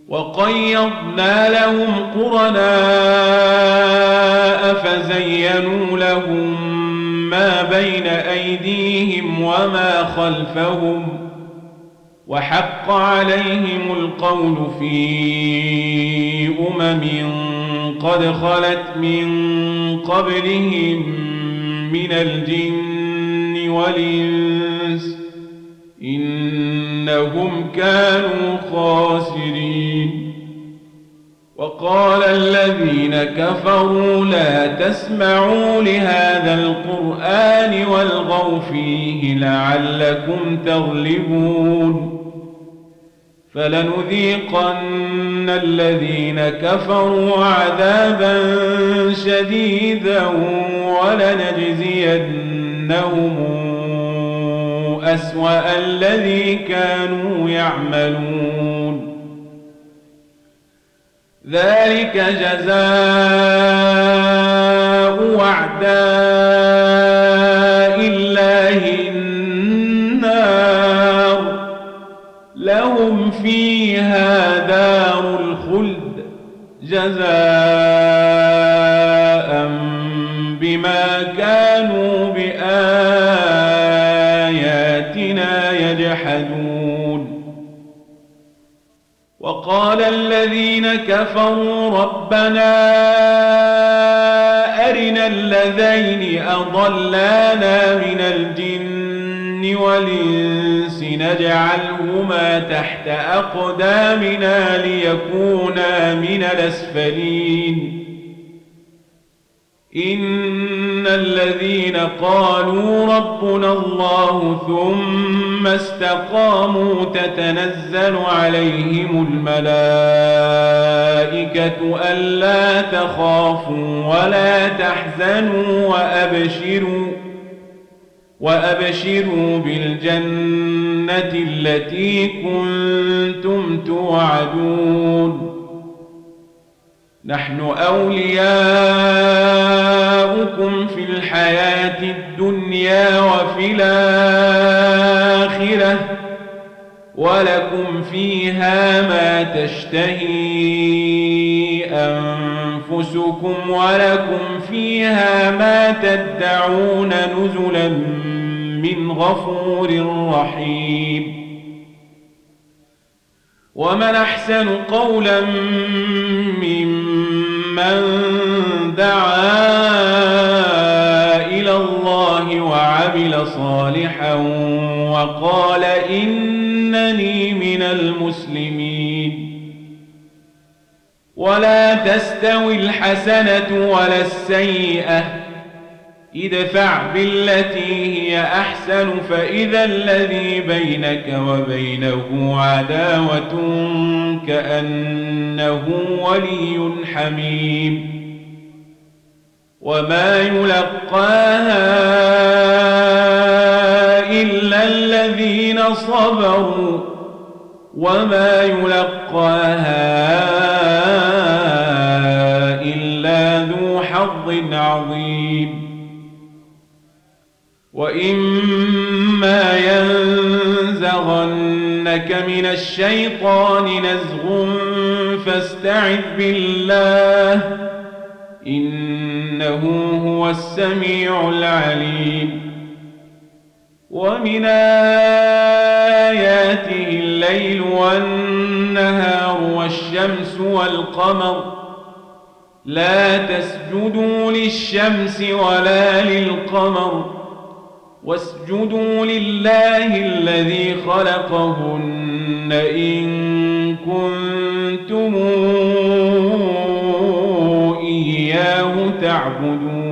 وقيضنا لهم قرناء فزينوا لهم ما بين أيديهم وما خلفهم وحق عليهم القول في قد خلت من قبلهم من الجن والإنس إنهم كانوا خاسرين. وقال الذين كفروا لا تسمعوا لهذا القرآن والغوا فيه لعلكم تغلبون فلنذيقن الذين كفروا عذابا شديدا ولنجزينهم أسوأ الذي كانوا يعملون ذلك جزاء أعداء الله النار لهم فيها دار الخلد جزاء بما كانوا بآياتنا يجحدون. وقال الذين كفروا ربنا أرنا الذين أضلانا من الجن والإنس نجعلهما تحت أقدامنا ليكونا من الأسفلين إن الذين قالوا ربنا الله ثم استقاموا تتنزل عليهم الملائكة ألا تخافوا ولا تحزنوا وأبشروا بالجنة التي كنتم توعدون نحن أولياؤكم في الحياة الدنيا وفي الآخرة ولكم فيها ما تشتهي أنفسكم ولكم فيها ما تدعون نزلا من غفور رحيم. ومن أحسن قولا ممن دعا إلى الله وعمل صالحا وقال إنني من المسلمين. ولا تستوي الحسنة ولا السيئة ادفع بالتي هي أحسن فإذا الذي بينك وبينه عداوة كأنه ولي حميم. وما يلقاها إلا الذين صبروا وما يلقاها إلا ذو حظ عظيم. وإما ينزغنك من الشيطان نزغ فاستعذ بالله إنه هو السميع العليم. ومن آياته الليل والنهار والشمس والقمر لا تسجدوا للشمس ولا للقمر واسجدوا لله الذي خلقهن إن كنتم إياه تعبدون.